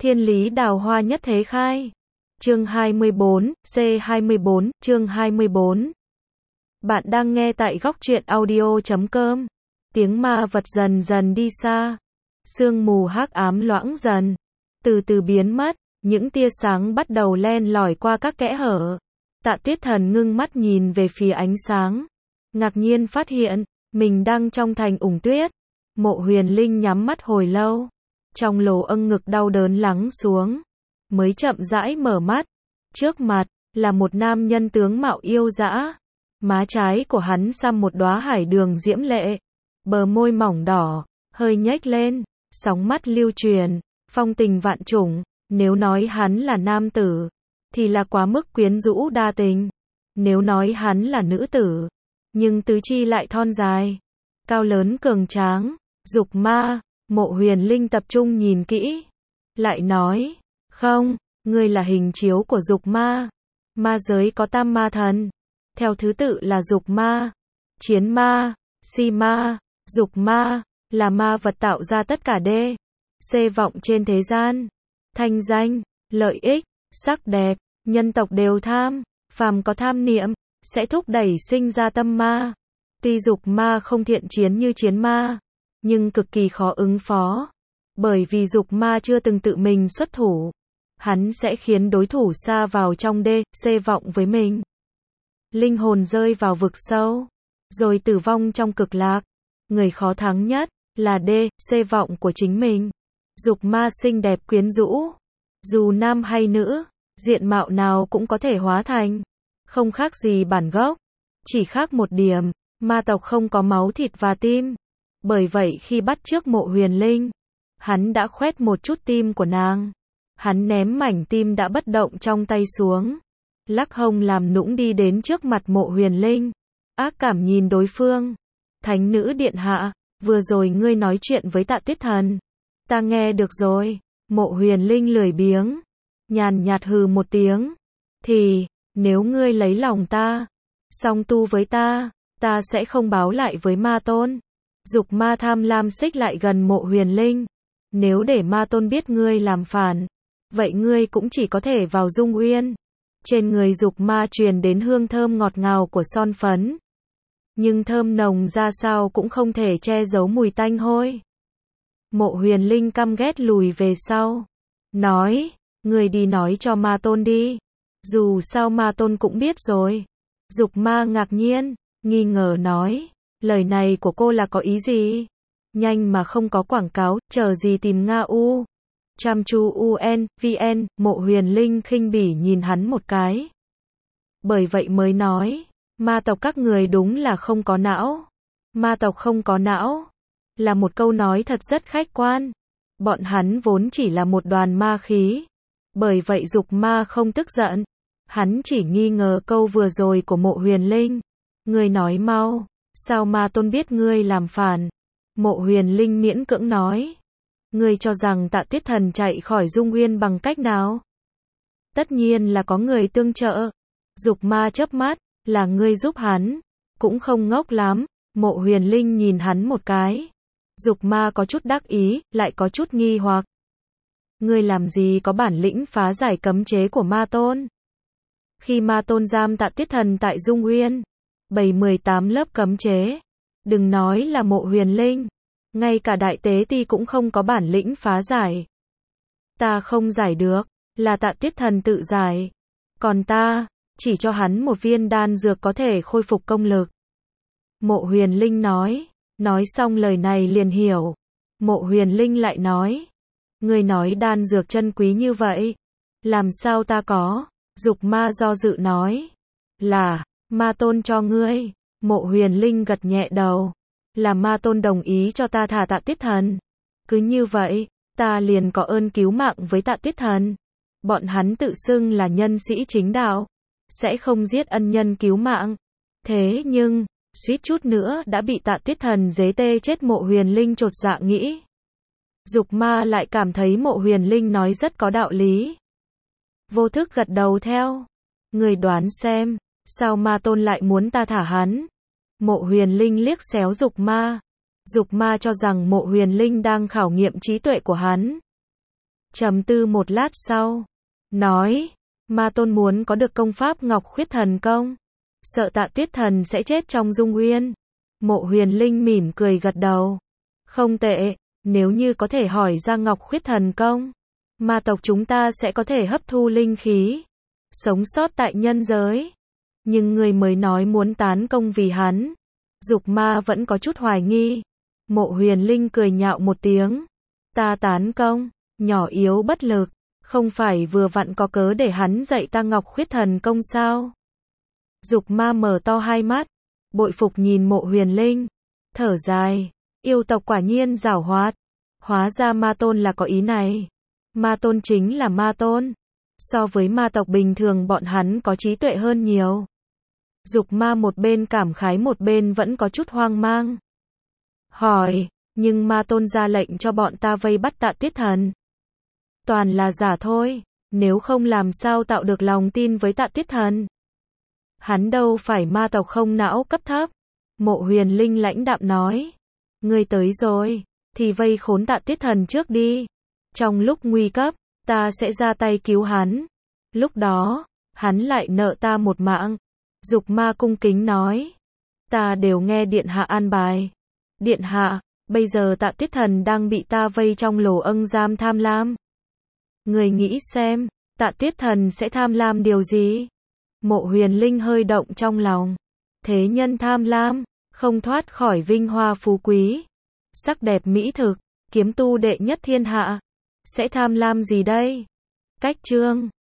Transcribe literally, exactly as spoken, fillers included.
Thiên lý đào hoa nhất thế khai. Chương hai mươi bốn, C hai mươi bốn, chương hai mươi bốn. Bạn đang nghe tại góc truyện audio chấm com. Tiếng ma vật dần dần đi xa. Sương mù hắc ám loãng dần. Từ từ biến mất, những tia sáng bắt đầu len lỏi qua các kẽ hở. Tạ Tuyết Thần ngưng mắt nhìn về phía ánh sáng. Ngạc nhiên phát hiện, mình đang trong thành ủng tuyết. Mộ Huyền Linh nhắm mắt hồi lâu. Trong lỗ âng ngực đau đớn lắng xuống. Mới chậm rãi mở mắt. Trước mặt, là một nam nhân tướng mạo yêu dã. Má trái của hắn xăm một đóa hải đường diễm lệ. Bờ môi mỏng đỏ, hơi nhếch lên. Sóng mắt lưu truyền, phong tình vạn trùng. Nếu nói hắn là nam tử, thì là quá mức quyến rũ đa tình. Nếu nói hắn là nữ tử, nhưng tứ chi lại thon dài, cao lớn cường tráng. Dục ma. Mộ Huyền Linh tập trung nhìn kỹ. Lại nói, không, ngươi là hình chiếu của dục ma. Ma giới có tam ma thần. Theo thứ tự là dục ma, chiến ma, si ma. Dục ma, là ma vật tạo ra tất cả đê, c vọng trên thế gian. Thanh danh, lợi ích, sắc đẹp, nhân tộc đều tham. Phàm có tham niệm, sẽ thúc đẩy sinh ra tâm ma. Tuy dục ma không thiện chiến như chiến ma, nhưng cực kỳ khó ứng phó. Bởi vì dục ma chưa từng tự mình xuất thủ, hắn sẽ khiến đối thủ sa vào trong đê, c vọng với mình. Linh hồn rơi vào vực sâu, rồi tử vong trong cực lạc. Người khó thắng nhất, là đê, c vọng của chính mình. Dục ma xinh đẹp quyến rũ. Dù nam hay nữ, diện mạo nào cũng có thể hóa thành. Không khác gì bản gốc. Chỉ khác một điểm, ma tộc không có máu thịt và tim. Bởi vậy khi bắt trước Mộ Huyền Linh, hắn đã khoét một chút tim của nàng. Hắn ném mảnh tim đã bất động trong tay xuống. Lắc hông làm nũng đi đến trước mặt Mộ Huyền Linh. Ác cảm nhìn đối phương. Thánh nữ điện hạ, vừa rồi ngươi nói chuyện với Tạ Tuyết Thần. Ta nghe được rồi. Mộ Huyền Linh lười biếng. Nhàn nhạt hừ một tiếng. Thì, nếu ngươi lấy lòng ta, song tu với ta, ta sẽ không báo lại với ma tôn. Dục ma tham lam xích lại gần Mộ Huyền Linh. Nếu để ma tôn biết ngươi làm phản, vậy ngươi cũng chỉ có thể vào Dung Uyên. Trên người dục ma truyền đến hương thơm ngọt ngào của son phấn. Nhưng thơm nồng ra sao cũng không thể che giấu mùi tanh hôi. Mộ Huyền Linh căm ghét lùi về sau. Nói, ngươi đi nói cho ma tôn đi. Dù sao ma tôn cũng biết rồi. Dục ma ngạc nhiên, nghi ngờ nói. Lời này của cô là có ý gì? Nhanh mà không có quảng cáo, chờ gì tìm Nga U. Chăm chú u en, vn, Mộ Huyền Linh khinh bỉ nhìn hắn một cái. Bởi vậy mới nói, ma tộc các người đúng là không có não. Ma tộc không có não, là một câu nói thật rất khách quan. Bọn hắn vốn chỉ là một đoàn ma khí. Bởi vậy dục ma không tức giận. Hắn chỉ nghi ngờ câu vừa rồi của Mộ Huyền Linh. Ngươi nói mau. Sao ma tôn biết ngươi làm phản? Mộ Huyền Linh miễn cưỡng nói. Ngươi cho rằng Tạ Tuyết Thần chạy khỏi Dung Uyên bằng cách nào? Tất nhiên là có người tương trợ. Dục ma chớp mắt, là ngươi giúp hắn. Cũng không ngốc lắm. Mộ Huyền Linh nhìn hắn một cái. Dục ma có chút đắc ý, lại có chút nghi hoặc. Ngươi làm gì có bản lĩnh phá giải cấm chế của ma tôn? Khi ma tôn giam Tạ Tuyết Thần tại Dung Uyên, bày mười tám lớp cấm chế. Đừng nói là Mộ Huyền Linh, ngay cả Đại Tế Ti cũng không có bản lĩnh phá giải. Ta không giải được, là Tạ Tuyết Thần tự giải. Còn ta, chỉ cho hắn một viên đan dược có thể khôi phục công lực. Mộ Huyền Linh nói, nói xong lời này liền hiểu. Mộ Huyền Linh lại nói, ngươi nói đan dược chân quý như vậy, làm sao ta có? Dục ma do dự nói, là ma tôn cho ngươi. Mộ Huyền Linh gật nhẹ đầu, là ma tôn đồng ý cho ta thả Tạ Tuyết Thần. Cứ như vậy, ta liền có ơn cứu mạng với Tạ Tuyết Thần. Bọn hắn tự xưng là nhân sĩ chính đạo, sẽ không giết ân nhân cứu mạng. Thế nhưng, suýt chút nữa đã bị Tạ Tuyết Thần giết tê chết. Mộ Huyền Linh chột dạ nghĩ. Dục ma lại cảm thấy Mộ Huyền Linh nói rất có đạo lý. Vô thức gật đầu theo. Người đoán xem, sao ma tôn lại muốn ta thả hắn? Mộ Huyền Linh liếc xéo dục ma. Dục ma cho rằng Mộ Huyền Linh đang khảo nghiệm trí tuệ của hắn. Trầm tư một lát sau, nói, Ma Tôn muốn có được công pháp Ngọc Khuyết Thần Công, sợ Tạ Tuyết Thần sẽ chết trong Dung Uyên. Mộ Huyền Linh mỉm cười gật đầu. Không tệ, nếu như có thể hỏi ra Ngọc Khuyết Thần Công, ma tộc chúng ta sẽ có thể hấp thu linh khí, sống sót tại nhân giới. Nhưng người mới nói muốn tán công vì hắn. Dục Ma vẫn có chút hoài nghi. Mộ Huyền Linh cười nhạo một tiếng. Ta tán công, nhỏ yếu bất lực, không phải vừa vặn có cớ để hắn dạy ta Ngọc Khuyết Thần Công sao? Dục Ma mở to hai mắt, bội phục nhìn Mộ Huyền Linh, thở dài, yêu tộc quả nhiên giảo hoạt, hóa ra Ma Tôn là có ý này. Ma Tôn chính là Ma Tôn, so với ma tộc bình thường bọn hắn có trí tuệ hơn nhiều. Dục Ma một bên cảm khái một bên vẫn có chút hoang mang. Hỏi, nhưng Ma Tôn ra lệnh cho bọn ta vây bắt Tạ Tuyết Thần. Toàn là giả thôi, nếu không làm sao tạo được lòng tin với Tạ Tuyết Thần. Hắn đâu phải ma tộc không não cấp thấp. Mộ Huyền Linh lãnh đạm nói. Ngươi tới rồi, thì vây khốn Tạ Tuyết Thần trước đi. Trong lúc nguy cấp, ta sẽ ra tay cứu hắn. Lúc đó, hắn lại nợ ta một mạng. Dục Ma cung kính nói. Ta đều nghe Điện Hạ an bài. Điện Hạ, bây giờ Tạ Tuyết Thần đang bị ta vây trong lỗ âng giam tham lam. Người nghĩ xem, Tạ Tuyết Thần sẽ tham lam điều gì? Mộ Huyền Linh hơi động trong lòng. Thế nhân tham lam, không thoát khỏi vinh hoa phú quý, sắc đẹp mỹ thực, kiếm tu đệ nhất thiên hạ. Sẽ tham lam gì đây? Cách chương